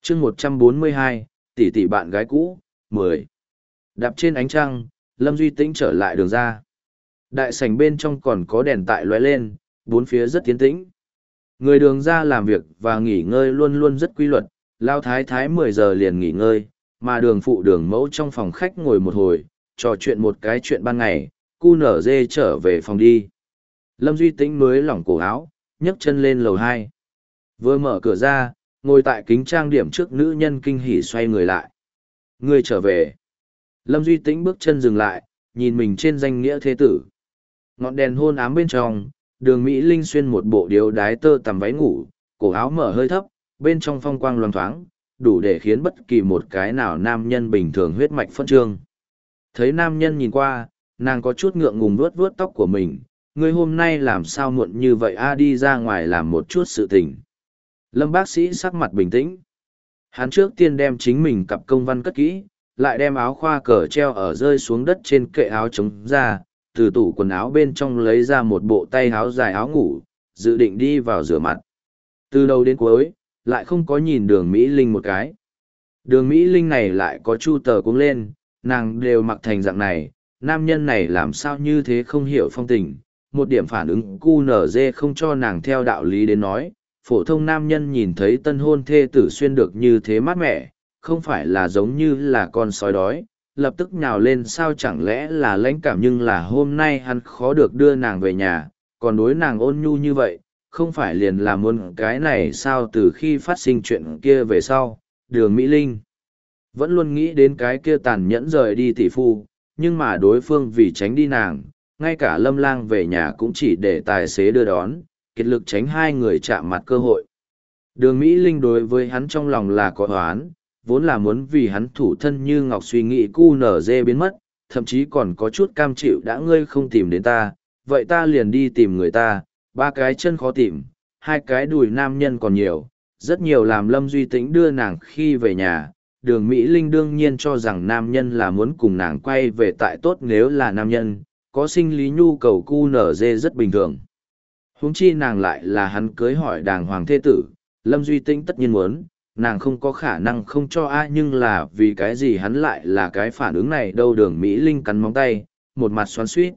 chương 142, tỷ tỷ bạn gái cũ, 10. Đạp trên ánh trăng, Lâm Duy Tĩnh trở lại đường ra. Đại sảnh bên trong còn có đèn tại lóe lên, bốn phía rất tiến tĩnh. Người đường ra làm việc và nghỉ ngơi luôn luôn rất quy luật, Lao Thái Thái 10 giờ liền nghỉ ngơi, mà đường phụ đường mẫu trong phòng khách ngồi một hồi, trò chuyện một cái chuyện ban ngày, cu nở dê trở về phòng đi. Lâm Duy Tĩnh mới lỏng cổ áo, nhấc chân lên lầu 2. Vừa mở cửa ra, ngồi tại kính trang điểm trước nữ nhân kinh hỉ xoay người lại. Người trở về. Lâm Duy Tĩnh bước chân dừng lại, nhìn mình trên danh nghĩa thế tử. Ngọn đèn hôn ám bên trong, đường Mỹ Linh xuyên một bộ điếu đái tơ tằm váy ngủ, cổ áo mở hơi thấp, bên trong phong quang loang thoáng, đủ để khiến bất kỳ một cái nào nam nhân bình thường huyết mạch phân trương. Thấy nam nhân nhìn qua, nàng có chút ngượng ngùng vuốt vuốt tóc của mình, ngươi hôm nay làm sao muộn như vậy a, đi ra ngoài làm một chút sự tình. Lâm bác sĩ sắc mặt bình tĩnh. Hắn trước tiên đem chính mình cặp công văn cất kỹ, lại đem áo khoa cờ treo ở rơi xuống đất trên kệ áo chống ra, từ tủ quần áo bên trong lấy ra một bộ tay áo dài áo ngủ, dự định đi vào rửa mặt. Từ đầu đến cuối, lại không có nhìn đường Mỹ Linh một cái. Đường Mỹ Linh này lại có chu tờ cuống lên, nàng đều mặc thành dạng này, nam nhân này làm sao như thế không hiểu phong tình, một điểm phản ứng cu nở dê không cho nàng theo đạo lý đến nói. Phổ thông nam nhân nhìn thấy tân hôn thê tử xuyên được như thế mát mẻ, không phải là giống như là con sói đói, lập tức nhào lên sao chẳng lẽ là lãnh cảm, nhưng là hôm nay hắn khó được đưa nàng về nhà, còn đối nàng ôn nhu như vậy, không phải liền là muốn cái này sao. Từ khi phát sinh chuyện kia về sau, đường Mỹ Linh vẫn luôn nghĩ đến cái kia tàn nhẫn rời đi tỷ phu, nhưng mà đối phương vì tránh đi nàng, ngay cả Lâm Lang về nhà cũng chỉ để tài xế đưa đón, kiệt lực tránh hai người chạm mặt cơ hội. Đường Mỹ Linh đối với hắn trong lòng là có oán, vốn là muốn vì hắn thủ thân như ngọc suy nghĩ cu nở dê biến mất, thậm chí còn có chút cam chịu đã ngươi không tìm đến ta, vậy ta liền đi tìm người ta, ba cái chân khó tìm, hai cái đùi nam nhân còn nhiều, rất nhiều làm Lâm Duy Tĩnh đưa nàng khi về nhà. Đường Mỹ Linh đương nhiên cho rằng nam nhân là muốn cùng nàng quay về tại tốt, nếu là nam nhân, có sinh lý nhu cầu cu nở dê rất bình thường. Huống chi nàng lại là hắn cưới hỏi đàng hoàng thế tử, Lâm Duy Tĩnh tất nhiên muốn, nàng không có khả năng không cho ai, nhưng là vì cái gì hắn lại là cái phản ứng này đâu. Đường Mỹ Linh cắn móng tay, một mặt xoắn xuýt.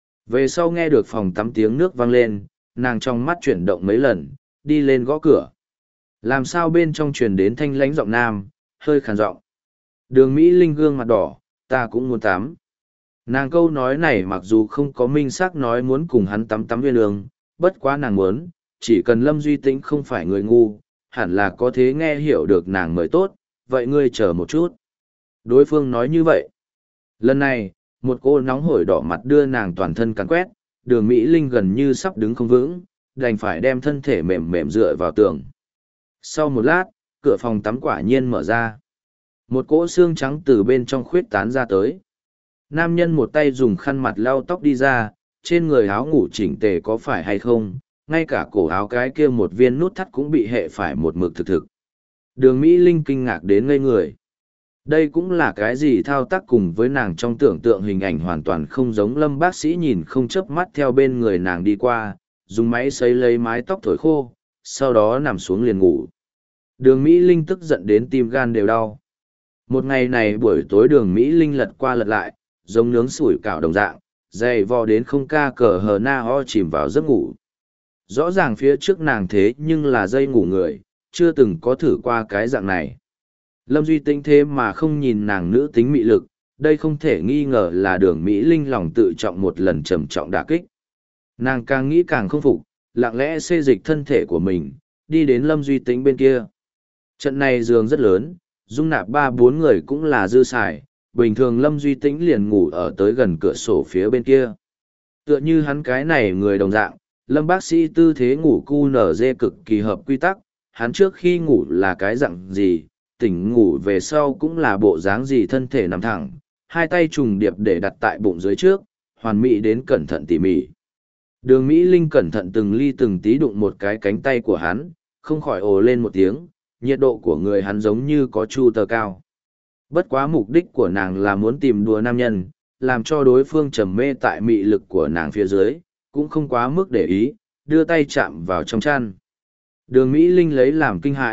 Về sau nghe được phòng tắm tiếng nước vang lên, nàng trong mắt chuyển động mấy lần, đi lên gõ cửa. Làm sao bên trong truyền đến thanh lãnh giọng nam, hơi khàn giọng. Đường Mỹ Linh gương mặt đỏ, ta cũng muốn tắm. Nàng câu nói này mặc dù không có minh xác nói muốn cùng hắn tắm tắm viên lương, bất quá nàng muốn, chỉ cần Lâm Duy Tĩnh không phải người ngu, hẳn là có thể nghe hiểu được nàng mới tốt, vậy ngươi chờ một chút. Đối phương nói như vậy. Lần này, một cô nóng hổi đỏ mặt đưa nàng toàn thân cắn quét, đường Mỹ Linh gần như sắp đứng không vững, đành phải đem thân thể mềm mềm dựa vào tường. Sau một lát, cửa phòng tắm quả nhiên mở ra. Một cỗ xương trắng từ bên trong khuyết tán ra tới. Nam nhân một tay dùng khăn mặt lau tóc đi ra, trên người áo ngủ chỉnh tề có phải hay không, ngay cả cổ áo cái kia một viên nút thắt cũng bị hệ phải một mực thực thực. Đường Mỹ Linh kinh ngạc đến ngây người. Đây cũng là cái gì thao tác cùng với nàng trong tưởng tượng hình ảnh hoàn toàn không giống. Lâm bác sĩ nhìn không chớp mắt theo bên người nàng đi qua, dùng máy sấy lấy mái tóc thổi khô, sau đó nằm xuống liền ngủ. Đường Mỹ Linh tức giận đến tim gan đều đau. Một ngày này buổi tối đường Mỹ Linh lật qua lật lại, giống nướng sủi cảo đồng dạng, dày vò đến không ca cờ hờ na ho chìm vào giấc ngủ. Rõ ràng phía trước nàng thế nhưng là dây ngủ người, chưa từng có thử qua cái dạng này. Lâm Duy Tĩnh thế mà không nhìn nàng nữ tính mị lực, đây không thể nghi ngờ là đường Mỹ Linh lòng tự trọng một lần trầm trọng đả kích. Nàng càng nghĩ càng không phục, lặng lẽ xê dịch thân thể của mình, đi đến Lâm Duy Tĩnh bên kia. Trận này giường rất lớn, dung nạp 3-4 người cũng là dư xài, bình thường Lâm Duy Tĩnh liền ngủ ở tới gần cửa sổ phía bên kia. Tựa như hắn cái này người đồng dạng, Lâm bác sĩ tư thế ngủ cu nở dê cực kỳ hợp quy tắc, hắn trước khi ngủ là cái dạng gì, tỉnh ngủ về sau cũng là bộ dáng gì, thân thể nằm thẳng, hai tay trùng điệp để đặt tại bụng dưới trước, hoàn mỹ đến cẩn thận tỉ mỉ. Đường Mỹ Linh cẩn thận từng ly từng tí đụng một cái cánh tay của hắn, không khỏi ồ lên một tiếng, nhiệt độ của người hắn giống như có chu tờ cao. Bất quá mục đích của nàng là muốn tìm đùa nam nhân, làm cho đối phương trầm mê tại mị lực của nàng phía dưới, cũng không quá mức để ý, đưa tay chạm vào trong chăn. Đường Mỹ Linh lấy làm kinh hãi,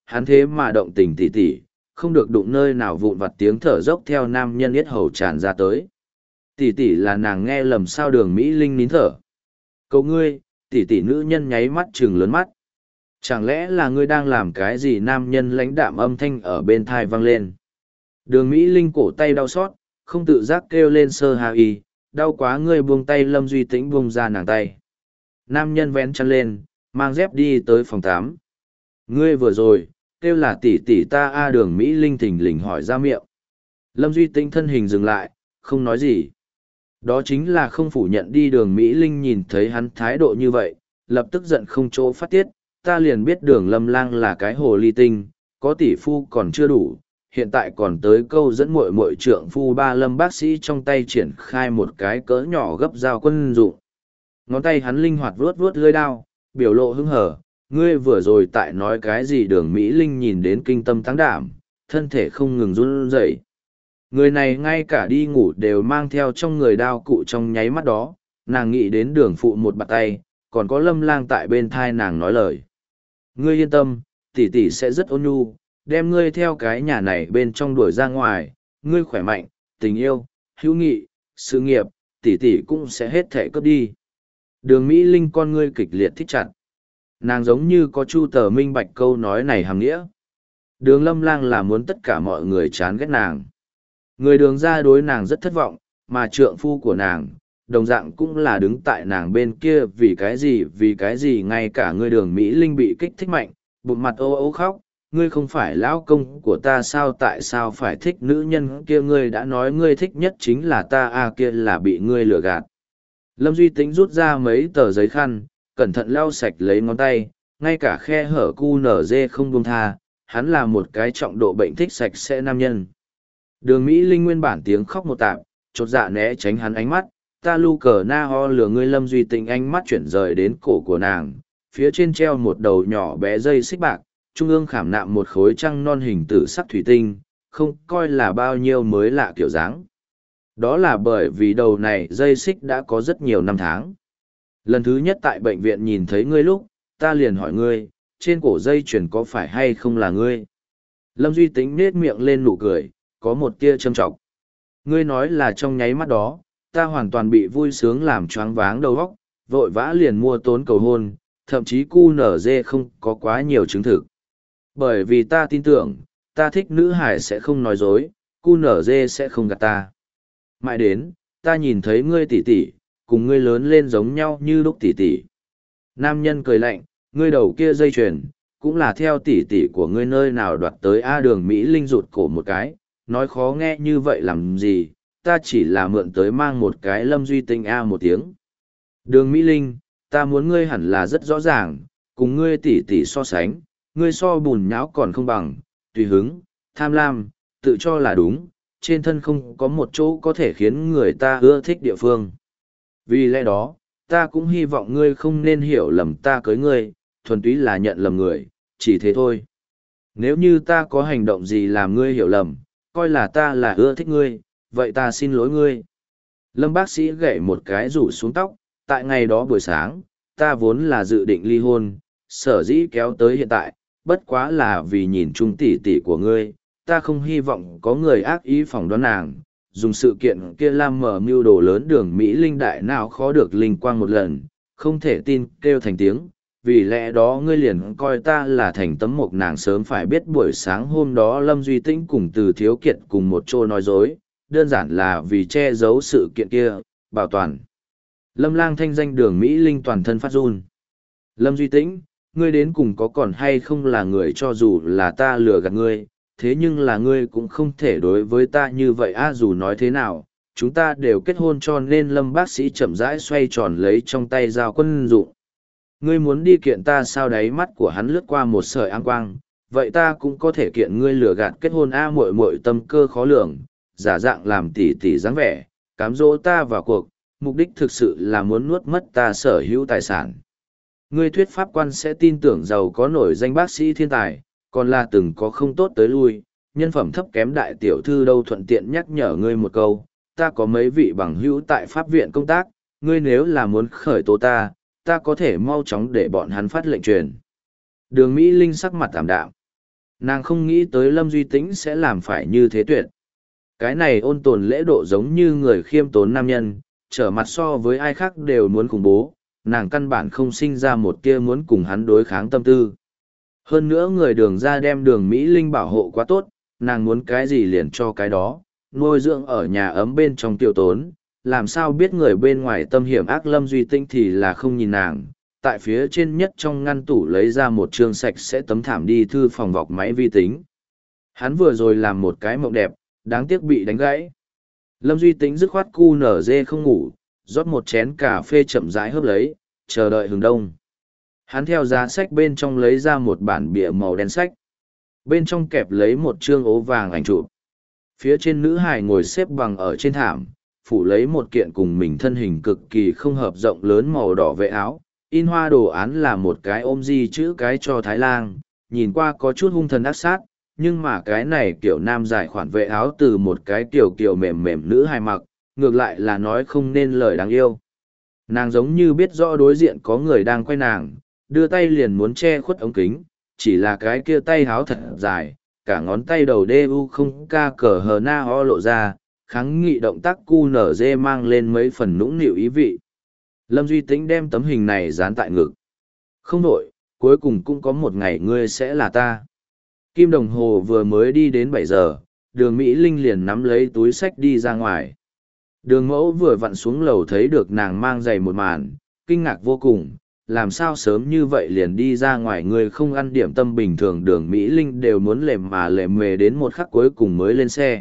hắn thế mà động tình tỉ tỉ, không được đụng nơi nào vụn vặt tiếng thở dốc theo nam nhân yết hầu tràn ra tới. Tỷ tỷ là nàng nghe lầm sao Đường Mỹ Linh nín thở. Cậu ngươi, tỷ tỷ nữ nhân nháy mắt trừng lớn mắt. Chẳng lẽ là ngươi đang làm cái gì nam nhân lãnh đạm âm thanh ở bên thai vang lên. Đường Mỹ Linh cổ tay đau xót, không tự giác kêu lên sơ hà y, đau quá ngươi buông tay Lâm Duy Tĩnh buông ra nàng tay. Nam nhân vén chăn lên, mang dép đi tới phòng 8. Ngươi vừa rồi, kêu là tỷ tỷ ta a Đường Mỹ Linh thình lình hỏi ra miệng. Lâm Duy Tĩnh thân hình dừng lại, không nói gì. Đó chính là không phủ nhận đi Đường Mỹ Linh nhìn thấy hắn thái độ như vậy, lập tức giận không chỗ phát tiết, ta liền biết Đường Lâm Lang là cái hồ ly tinh, có tỷ phu còn chưa đủ, hiện tại còn tới câu dẫn muội muội trượng phu ba Lâm bác sĩ trong tay triển khai một cái cỡ nhỏ gấp dao quân dụng. Ngón tay hắn linh hoạt vuốt vuốt lưỡi đao, biểu lộ hứng hở, ngươi vừa rồi tại nói cái gì Đường Mỹ Linh nhìn đến kinh tâm tăng đảm, thân thể không ngừng run rẩy. Người này ngay cả đi ngủ đều mang theo trong người đao cụ trong nháy mắt đó, nàng nghĩ đến Đường phụ một bạt tay, còn có Lâm Lang tại bên thai nàng nói lời. Ngươi yên tâm, tỷ tỷ sẽ rất ôn nhu, đem ngươi theo cái nhà này bên trong đuổi ra ngoài, ngươi khỏe mạnh, tình yêu, hữu nghị, sự nghiệp, tỷ tỷ cũng sẽ hết thể cướp đi. Đường Mỹ Linh con ngươi kịch liệt thích chặt. Nàng giống như có chu tờ minh bạch câu nói này hàm nghĩa. Đường Lâm Lang là muốn tất cả mọi người chán ghét nàng. Người đường ra đối nàng rất thất vọng, mà trượng phu của nàng, đồng dạng cũng là đứng tại nàng bên kia vì cái gì ngay cả người Đường Mỹ Linh bị kích thích mạnh, bụng mặt ô ô khóc, ngươi không phải lão công của ta sao tại sao phải thích nữ nhân kia ngươi đã nói ngươi thích nhất chính là ta kia là bị ngươi lừa gạt. Lâm Duy Tĩnh rút ra mấy tờ giấy khăn, cẩn thận lau sạch lấy ngón tay, ngay cả khe hở cu nở dê không buông tha, hắn là một cái trọng độ bệnh thích sạch sẽ nam nhân. Đường Mỹ Linh nguyên bản tiếng khóc một tạp, chột dạ né tránh hắn ánh mắt, ta lu cờ na ho lừa ngươi. Lâm Duy Tĩnh ánh mắt chuyển rời đến cổ của nàng, phía trên treo một đầu nhỏ bé dây xích bạc, trung ương khảm nạm một khối trăng non hình tử sắc thủy tinh, không coi là bao nhiêu mới lạ kiểu dáng. Đó là bởi vì đầu này dây xích đã có rất nhiều năm tháng. Lần thứ nhất tại bệnh viện nhìn thấy ngươi lúc, ta liền hỏi ngươi, trên cổ dây chuyền có phải hay không là ngươi? Lâm Duy Tĩnh nết miệng lên nụ cười, có một tia châm trọng. Ngươi nói là trong nháy mắt đó, ta hoàn toàn bị vui sướng làm choáng váng đầu óc, vội vã liền mua tốn cầu hôn, thậm chí cu nở dê không có quá nhiều chứng thực. Bởi vì ta tin tưởng, ta thích nữ hải sẽ không nói dối, cu nở dê sẽ không gạt ta. Mãi đến, ta nhìn thấy ngươi tỷ tỷ, cùng ngươi lớn lên giống nhau như lúc tỷ tỷ. Nam nhân cười lạnh, ngươi đầu kia dây chuyền, cũng là theo tỷ tỷ của ngươi nơi nào đoạt tới Đường Mỹ Linh rụt cổ một cái, nói khó nghe như vậy làm gì, ta chỉ là mượn tới mang một cái Lâm Duy Tĩnh một tiếng. Đường Mỹ Linh, ta muốn ngươi hẳn là rất rõ ràng, cùng ngươi tỷ tỷ so sánh, ngươi so bùn nhão còn không bằng, tùy hứng, tham lam, tự cho là đúng, trên thân không có một chỗ có thể khiến người ta ưa thích địa phương. Vì lẽ đó, ta cũng hy vọng ngươi không nên hiểu lầm ta cưới ngươi, thuần túy là nhận lầm người, chỉ thế thôi. Nếu như ta có hành động gì làm ngươi hiểu lầm, coi là ta là ưa thích ngươi, vậy ta xin lỗi ngươi. Lâm bác sĩ gậy một cái rủ xuống tóc, tại ngày đó buổi sáng, ta vốn là dự định ly hôn, sở dĩ kéo tới hiện tại, bất quá là vì nhìn chung tỷ tỷ của ngươi, ta không hy vọng có người ác ý phỏng đoán nàng, dùng sự kiện kia làm mở mưu đồ lớn. Đường Mỹ Linh đại nào khó được linh quang một lần, không thể tin kêu thành tiếng, vì lẽ đó ngươi liền coi ta là thành tấm mộc. Nàng sớm phải biết buổi sáng hôm đó Lâm Duy Tĩnh cùng Từ Thiếu Kiệt cùng một chỗ nói dối, đơn giản là vì che giấu sự kiện kia, bảo toàn. Lâm Lang thanh danh Đường Mỹ Linh toàn thân phát run. Lâm Duy Tĩnh, ngươi đến cùng có còn hay không là người, cho dù là ta lừa gạt ngươi, thế nhưng là ngươi cũng không thể đối với ta như vậy dù nói thế nào, chúng ta đều kết hôn. Cho nên Lâm bác sĩ chậm rãi xoay tròn lấy trong tay dao quân dụng. Ngươi muốn đi kiện ta sao? Đáy mắt của hắn lướt qua một sợi áng quang, vậy ta cũng có thể kiện ngươi lừa gạt kết hôn muội muội tâm cơ khó lường, giả dạng làm tỉ tỉ dáng vẻ, cám dỗ ta vào cuộc, mục đích thực sự là muốn nuốt mất ta sở hữu tài sản. Ngươi thuyết pháp quan sẽ tin tưởng giàu có nổi danh bác sĩ thiên tài, còn là từng có không tốt tới lui, nhân phẩm thấp kém đại tiểu thư đâu. Thuận tiện nhắc nhở ngươi một câu, ta có mấy vị bằng hữu tại pháp viện công tác, ngươi nếu là muốn khởi tố ta, ta có thể mau chóng để bọn hắn phát lệnh truyền. Đường Mỹ Linh sắc mặt tạm đạm. Nàng không nghĩ tới Lâm Duy Tĩnh sẽ làm phải như thế tuyệt. Cái này ôn tồn lễ độ giống như người khiêm tốn nam nhân, trở mặt so với ai khác đều muốn khủng bố, nàng căn bản không sinh ra một tia muốn cùng hắn đối kháng tâm tư. Hơn nữa người Đường ra đem Đường Mỹ Linh bảo hộ quá tốt, nàng muốn cái gì liền cho cái đó, nuôi dưỡng ở nhà ấm bên trong tiêu tốn, làm sao biết người bên ngoài tâm hiểm ác. Lâm Duy Tinh thì là không nhìn nàng, tại phía trên nhất trong ngăn tủ lấy ra một chương sạch sẽ tấm thảm đi thư phòng vọc máy vi tính. Hắn vừa rồi làm một cái mộng đẹp, đáng tiếc bị đánh gãy. Lâm Duy Tĩnh dứt khoát cu nở dê không ngủ, rót một chén cà phê chậm rãi hớp lấy, chờ đợi hừng đông. Hắn theo giá sách bên trong lấy ra một bản bìa màu đen sách. Bên trong kẹp lấy một chương ố vàng ảnh chụp. Phía trên nữ hài ngồi xếp bằng ở trên thảm, phủ lấy một kiện cùng mình thân hình cực kỳ không hợp rộng lớn màu đỏ vệ áo. In hoa đồ án là một cái ôm di chữ cái cho Thái Lang, nhìn qua có chút hung thần ác sát, nhưng mà cái này kiểu nam giải khoản vệ áo từ một cái kiểu mềm mềm nữ hài mặc, ngược lại là nói không nên lời đáng yêu. Nàng giống như biết rõ đối diện có người đang quay nàng, đưa tay liền muốn che khuất ống kính, chỉ là cái kia tay háo thật dài, cả ngón tay đầu đê u không ca cờ hờ na ho lộ ra, kháng nghị động tác cu nở dê mang lên mấy phần nũng nịu ý vị. Lâm Duy Tĩnh đem tấm hình này dán tại ngực. Không đổi, cuối cùng cũng có một ngày ngươi sẽ là ta. Kim đồng hồ vừa mới đi đến 7 giờ, Đường Mỹ Linh liền nắm lấy túi sách đi ra ngoài. Đường mẫu vừa vặn xuống lầu thấy được nàng mang giày một màn, kinh ngạc vô cùng, làm sao sớm như vậy liền đi ra ngoài, người không ăn điểm tâm bình thường. Đường Mỹ Linh đều muốn lềm mà lềm mề đến một khắc cuối cùng mới lên xe.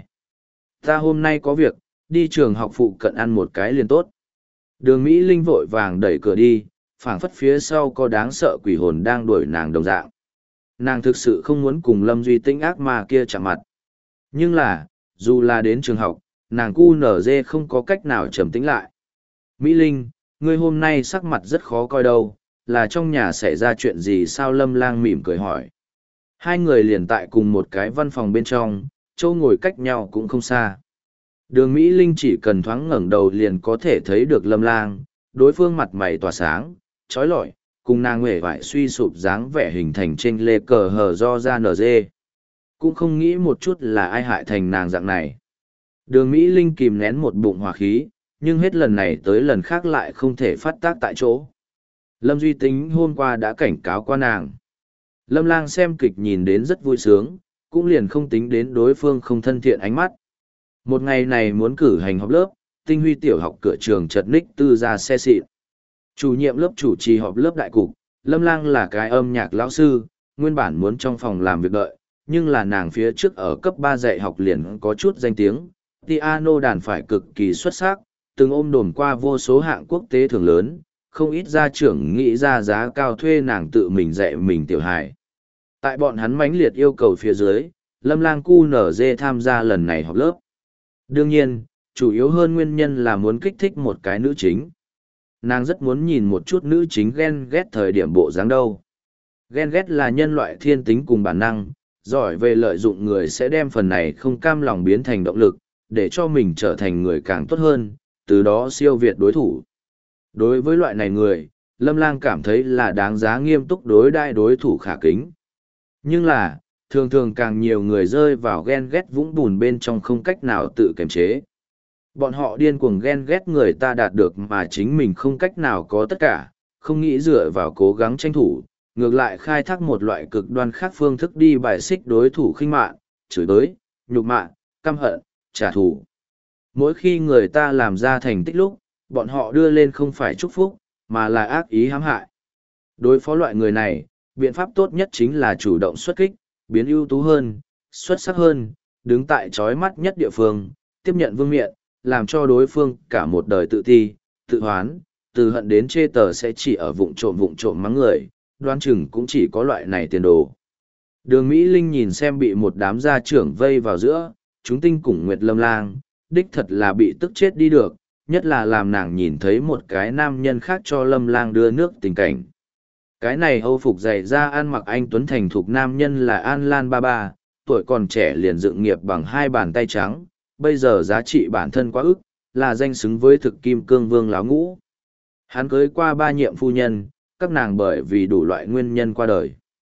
Ta hôm nay có việc, đi trường học phụ cận ăn một cái liền tốt. Đường Mỹ Linh vội vàng đẩy cửa đi, phảng phất phía sau có đáng sợ quỷ hồn đang đuổi nàng đồng dạng. Nàng thực sự không muốn cùng Lâm Duy Tĩnh ác ma kia chạm mặt. Nhưng là, dù là đến trường học, nàng cu nở dê không có cách nào trầm tĩnh lại. Mỹ Linh, ngươi hôm nay sắc mặt rất khó coi đâu, là trong nhà xảy ra chuyện gì sao? Lâm Lang mỉm cười hỏi. Hai người liền tại cùng một cái văn phòng bên trong, chỗ ngồi cách nhau cũng không xa. Đường Mỹ Linh chỉ cần thoáng ngẩng đầu liền có thể thấy được Lâm Lang, đối phương mặt mày tỏa sáng, trói lọi, cùng nàng uể vải suy sụp dáng vẻ hình thành trên lê cờ hờ do ra nở dê. Cũng không nghĩ một chút là ai hại thành nàng dạng này. Đường Mỹ Linh kìm nén một bụng hỏa khí, nhưng hết lần này tới lần khác lại không thể phát tác tại chỗ. Lâm Duy Tĩnh hôm qua đã cảnh cáo qua nàng. Lâm Lang xem kịch nhìn đến rất vui sướng, cũng liền không tính đến đối phương không thân thiện ánh mắt. Một ngày này muốn cử hành họp lớp, Tinh Huy tiểu học cửa trường chật ních tư ra xe xịn. Chủ nhiệm lớp chủ trì họp lớp đại cục, Lâm Lang là cái âm nhạc lão sư, nguyên bản muốn trong phòng làm việc đợi, nhưng là nàng phía trước ở cấp 3 dạy học liền có chút danh tiếng, piano đàn phải cực kỳ xuất sắc, từng ôm đồn qua vô số hạng quốc tế thưởng lớn, không ít gia trưởng nghĩ ra giá cao thuê nàng tự mình dạy mình tiểu hài. Tại bọn hắn mãnh liệt yêu cầu phía dưới, Lâm Lang cu nở dê tham gia lần này họp lớp. Đương nhiên, chủ yếu hơn nguyên nhân là muốn kích thích một cái nữ chính. Nàng rất muốn nhìn một chút nữ chính ghen ghét thời điểm bộ dáng đâu. Ghen ghét là nhân loại thiên tính cùng bản năng, giỏi về lợi dụng người sẽ đem phần này không cam lòng biến thành động lực, để cho mình trở thành người càng tốt hơn, từ đó siêu việt đối thủ. Đối với loại này người, Lâm Lang cảm thấy là đáng giá nghiêm túc đối đãi đối thủ khả kính. Nhưng là, thường thường càng nhiều người rơi vào ghen ghét vũng bùn bên trong không cách nào tự kiềm chế. Bọn họ điên cuồng ghen ghét người ta đạt được mà chính mình không cách nào có tất cả, không nghĩ dựa vào cố gắng tranh thủ, ngược lại khai thác một loại cực đoan khác phương thức đi bài xích đối thủ khinh mạn, chửi bới, nhục mạ, căm hận, trả thù. Mỗi khi người ta làm ra thành tích lúc, bọn họ đưa lên không phải chúc phúc, mà là ác ý hãm hại. Đối phó loại người này, biện pháp tốt nhất chính là chủ động xuất kích, biến ưu tú hơn, xuất sắc hơn, đứng tại chói mắt nhất địa phương, tiếp nhận vương miện, làm cho đối phương cả một đời tự ti, tự hoán, từ hận đến chê tờ sẽ chỉ ở vụng trộm mắng người, đoán chừng cũng chỉ có loại này tiền đồ. Đường Mỹ Linh nhìn xem bị một đám gia trưởng vây vào giữa, chúng tinh cùng Nguyệt Lâm Lang, đích thật là bị tức chết đi được, nhất là làm nàng nhìn thấy một cái nam nhân khác cho Lâm Lang đưa nước tình cảnh. Cái này Âu phục dày ra ăn mặc anh tuấn thành thục nam nhân là An Lan Ba Ba, tuổi còn trẻ liền dựng nghiệp bằng 2 bàn tay trắng, bây giờ giá trị bản thân quá ức, là danh xứng với thực kim cương vương láo ngũ. Hắn cưới qua 3 nhiệm phu nhân, các nàng bởi vì đủ loại nguyên nhân qua đời.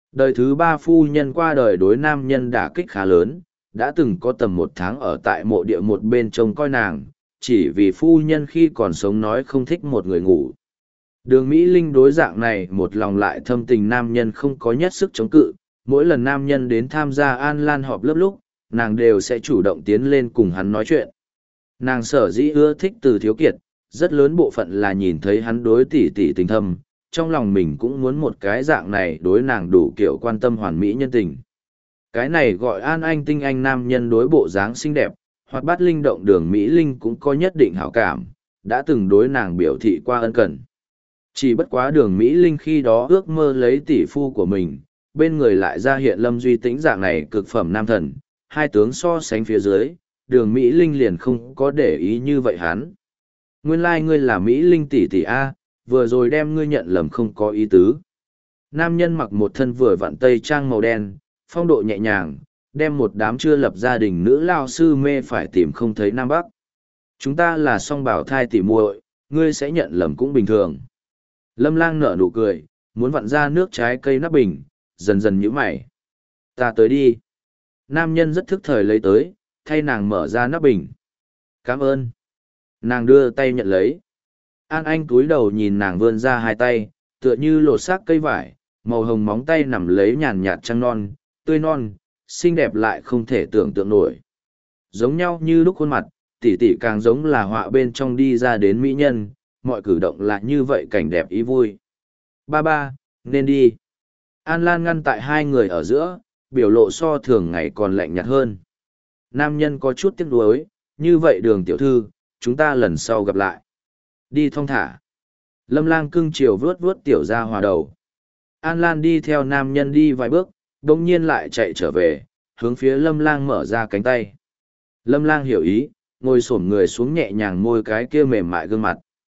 Đời thứ ba phu nhân qua đời đối nam nhân đả kích khá lớn, đã từng có tầm 1 tháng ở tại mộ địa một bên trông coi nàng, chỉ vì phu nhân khi còn sống nói không thích một người ngủ. Đường Mỹ Linh đối dạng này một lòng lại thâm tình nam nhân không có nhất sức chống cự, mỗi lần nam nhân đến tham gia An Lan họp lớp lúc, nàng đều sẽ chủ động tiến lên cùng hắn nói chuyện. Nàng sở dĩ ưa thích Từ Thiếu Kiệt, rất lớn bộ phận là nhìn thấy hắn đối tỷ tỷ tình thâm, trong lòng mình cũng muốn một cái dạng này đối nàng đủ kiểu quan tâm hoàn mỹ nhân tình. Cái này gọi An Anh tinh anh nam nhân đối bộ dáng xinh đẹp, hoặc bát linh động Đường Mỹ Linh cũng có nhất định hảo cảm, đã từng đối nàng biểu thị qua ân cần. Chỉ bất quá Đường Mỹ Linh khi đó ước mơ lấy tỷ phu của mình, bên người lại ra hiện Lâm Duy Tĩnh dạng này cực phẩm nam thần, hai tướng so sánh phía dưới, Đường Mỹ Linh liền không có để ý như vậy hắn. Nguyên lai ngươi là Mỹ Linh tỷ tỷ A, vừa rồi đem ngươi nhận lầm không có ý tứ. Nam nhân mặc một thân vừa vặn tây trang màu đen, phong độ nhẹ nhàng, đem một đám chưa lập gia đình nữ lao sư mê phải tìm không thấy Nam Bắc. Chúng ta là song bảo thai tỉ muội, ngươi sẽ nhận lầm cũng bình thường. Lâm Lang nở nụ cười, muốn vặn ra nước trái cây nắp bình, dần dần nhíu mày. Ta tới đi. Nam nhân rất thức thời lấy tới, thay nàng mở ra nắp bình. Cảm ơn. Nàng đưa tay nhận lấy. An Anh cúi đầu nhìn nàng vươn ra hai tay, tựa như lột xác cây vải, màu hồng móng tay nằm lấy nhàn nhạt trăng non, tươi non, xinh đẹp lại không thể tưởng tượng nổi. Giống nhau như lúc khuôn mặt, tỷ tỷ càng giống là họa bên trong đi ra đến mỹ nhân, mọi cử động là như vậy cảnh đẹp ý vui. Ba ba, nên đi. An Lan ngăn tại hai người ở giữa, biểu lộ so thường ngày còn lạnh nhạt hơn. Nam nhân có chút tiếc nuối, như vậy Đường tiểu thư, chúng ta lần sau gặp lại. Đi thong thả. Lâm Lang cưng chiều vuốt vuốt tiểu ra hòa đầu. An Lan đi theo nam nhân đi vài bước, đồng nhiên lại chạy trở về, hướng phía Lâm Lang mở ra cánh tay. Lâm Lang hiểu ý, ngồi xổm người xuống nhẹ nhàng môi cái kia mềm mại gương mặt.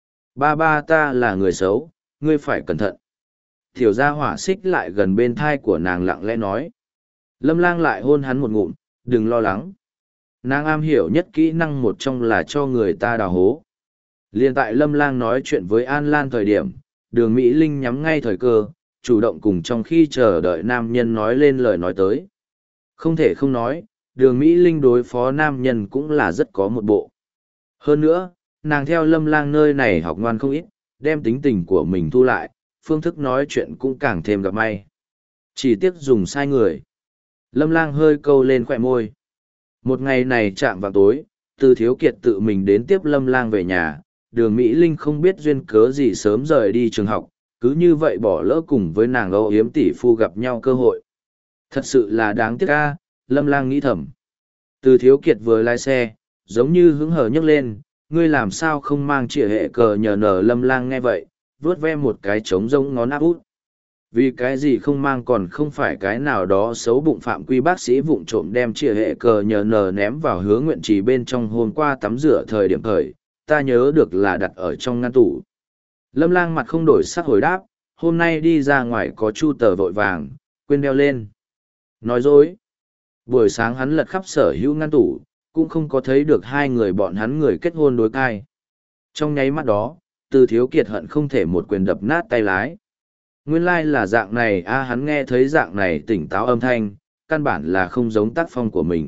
Ba ba ta là người xấu, ngươi phải cẩn thận. Tiểu gia hỏa xích lại gần bên thai của nàng lặng lẽ nói. Lâm Lang lại hôn hắn một ngụm, đừng lo lắng. Nàng am hiểu nhất kỹ năng một trong là cho người ta đào hố. Liên tại Lâm Lang nói chuyện với An Lan thời điểm, Đường Mỹ Linh nhắm ngay thời cơ, chủ động cùng trong khi chờ đợi nam nhân nói lên lời nói tới. Không thể không nói, Đường Mỹ Linh đối phó nam nhân cũng là rất có một bộ. Hơn nữa, nàng theo Lâm Lang nơi này học ngoan không ít, đem tính tình của mình thu lại, phương thức nói chuyện cũng càng thêm gặp may. Chỉ tiếc dùng sai người. Lâm Lang hơi câu lên khỏe môi. Một ngày này chạm vào tối, Từ Thiếu Kiệt tự mình đến tiếp Lâm Lang về nhà, Đường Mỹ Linh không biết duyên cớ gì sớm rời đi trường học, cứ như vậy bỏ lỡ cùng với nàng âu yếm tỷ phu gặp nhau cơ hội. Thật sự là đáng tiếc a, Lâm Lang nghĩ thầm. Từ Thiếu Kiệt vừa lái xe, giống như hứng hờ nhấc lên, ngươi làm sao không mang chìa hệ cờ nhờ nở. Lâm Lang nghe vậy, vướt ve một cái trống rỗng ngón áp út. Vì cái gì không mang còn không phải cái nào đó xấu bụng phạm quy bác sĩ vụng trộm đem chìa hệ cờ nhờ nở ném vào Hướng Nguyện Trì bên trong hôm qua tắm rửa thời điểm thời, ta nhớ được là đặt ở trong ngăn tủ. Lâm Lang mặt không đổi sắc hồi đáp, hôm nay đi ra ngoài có chu tờ vội vàng, quên đeo lên. Nói dối. Buổi sáng hắn lật khắp sở hữu ngăn tủ, cũng không có thấy được hai người bọn hắn người kết hôn đối cai. Trong nháy mắt đó, Từ Thiếu Kiệt hận không thể một quyền đập nát tay lái. Nguyên lai là dạng này a, hắn nghe thấy dạng này tỉnh táo âm thanh, căn bản là không giống tác phong của mình.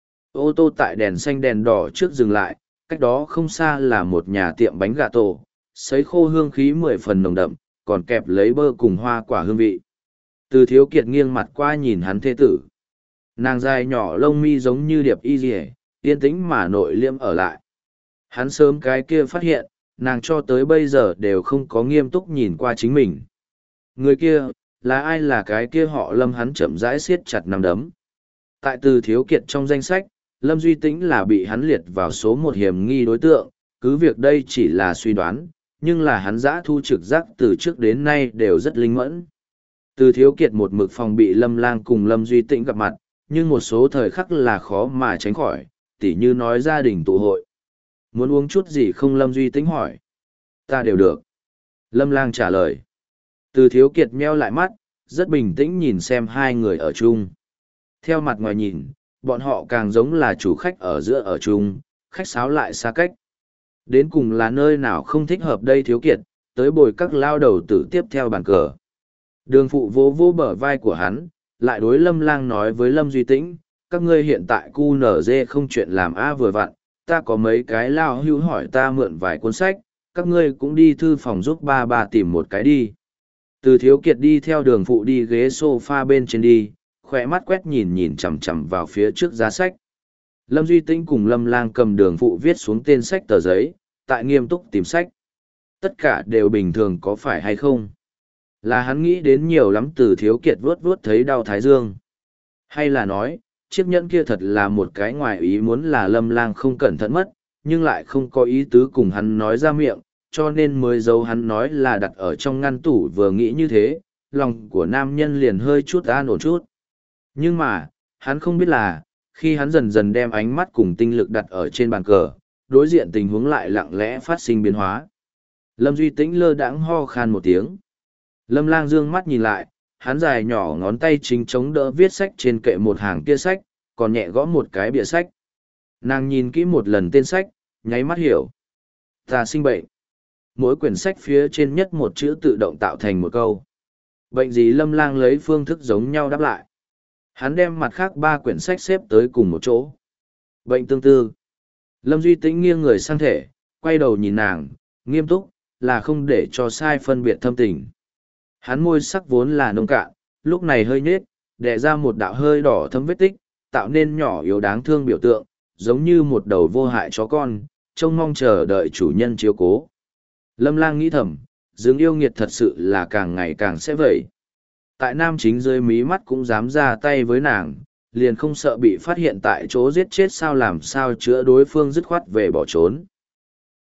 Ô tô tại đèn xanh đèn đỏ trước dừng lại, cách đó không xa là một nhà tiệm bánh gà tổ, sấy khô hương khí 10 phần nồng đậm, còn kẹp lấy bơ cùng hoa quả hương vị. Từ Thiếu Kiệt nghiêng mặt qua nhìn hắn thê tử. Nàng dài nhỏ lông mi giống như điệp y rìa, yên tĩnh mà nội liêm ở lại. Hắn sớm cái kia phát hiện, nàng cho tới bây giờ đều không có nghiêm túc nhìn qua chính mình. Người kia, là ai? Là cái kia họ Lâm. Hắn chậm rãi siết chặt nắm đấm. Tại Từ Thiếu Kiệt trong danh sách, Lâm Duy Tĩnh là bị hắn liệt vào số 1 hiểm nghi đối tượng, cứ việc đây chỉ là suy đoán, nhưng là hắn giã thu trực giác từ trước đến nay đều rất linh mẫn. Từ Thiếu Kiệt một mực phòng bị Lâm Lang cùng Lâm Duy Tĩnh gặp mặt, nhưng một số thời khắc là khó mà tránh khỏi, tỉ như nói gia đình tụ hội. Muốn uống chút gì không? Lâm Duy Tĩnh hỏi. Ta đều được. Lâm Lang trả lời. Từ Thiếu Kiệt meo lại mắt, rất bình tĩnh nhìn xem hai người ở chung. Theo mặt ngoài nhìn, bọn họ càng giống là chủ khách ở giữa ở chung, khách sáo lại xa cách. Đến cùng là nơi nào không thích hợp đây Thiếu Kiệt, tới bồi các lao đầu tử tiếp theo bàn cờ. Đường phụ vỗ vỗ bờ vai của hắn, lại đối Lâm Lang nói với Lâm Duy Tĩnh, các ngươi hiện tại cu nở dê không chuyện làm vừa vặn, ta có mấy cái lao hữu hỏi ta mượn vài cuốn sách, các ngươi cũng đi thư phòng giúp ba tìm một cái đi. Từ Thiếu Kiệt đi theo đường phụ đi ghế sofa bên trên đi, khỏe mắt quét nhìn nhìn chằm chằm vào phía trước giá sách. Lâm Duy Tĩnh cùng Lâm Lang cầm đường phụ viết xuống tên sách tờ giấy, tại nghiêm túc tìm sách. Tất cả đều bình thường có phải hay không? Là hắn nghĩ đến nhiều lắm. Từ Thiếu Kiệt vuốt vuốt thấy đau thái dương. Hay là nói, chiếc nhẫn kia thật là một cái ngoài ý muốn là Lâm Lang không cẩn thận mất, nhưng lại không có ý tứ cùng hắn nói ra miệng, cho nên mới giấu hắn nói là đặt ở trong ngăn tủ. Vừa nghĩ như thế, lòng của nam nhân liền hơi chút an ổn chút. Nhưng mà, hắn không biết là, khi hắn dần dần đem ánh mắt cùng tinh lực đặt ở trên bàn cờ, đối diện tình huống lại lặng lẽ phát sinh biến hóa. Lâm Duy Tĩnh lơ đãng ho khan một tiếng. Lâm Lang dương mắt nhìn lại, hắn dài nhỏ ngón tay chính chống đỡ viết sách trên kệ một hàng kia sách, còn nhẹ gõ một cái bìa sách. Nàng nhìn kỹ một lần tên sách, nháy mắt hiểu. Ta sinh bệnh. Mỗi quyển sách phía trên nhất một chữ tự động tạo thành một câu. Bệnh gì? Lâm Lang lấy phương thức giống nhau đáp lại. Hắn đem mặt khác 3 quyển sách xếp tới cùng một chỗ. Bệnh tương tư. Lâm Duy Tĩnh nghiêng người sang thể, quay đầu nhìn nàng, nghiêm túc, là không để cho sai phân biệt thâm tình. Hắn môi sắc vốn là nông cạn, lúc này hơi nhết, đè ra một đạo hơi đỏ thấm vết tích, tạo nên nhỏ yếu đáng thương biểu tượng, giống như một đầu vô hại chó con, trông mong chờ đợi chủ nhân chiếu cố. Lâm Lang nghĩ thầm, Dương yêu nghiệt thật sự là càng ngày càng sẽ vậy. Tại nam chính dưới mí mắt cũng dám ra tay với nàng, liền không sợ bị phát hiện tại chỗ giết chết sao, làm sao chữa đối phương dứt khoát về bỏ trốn.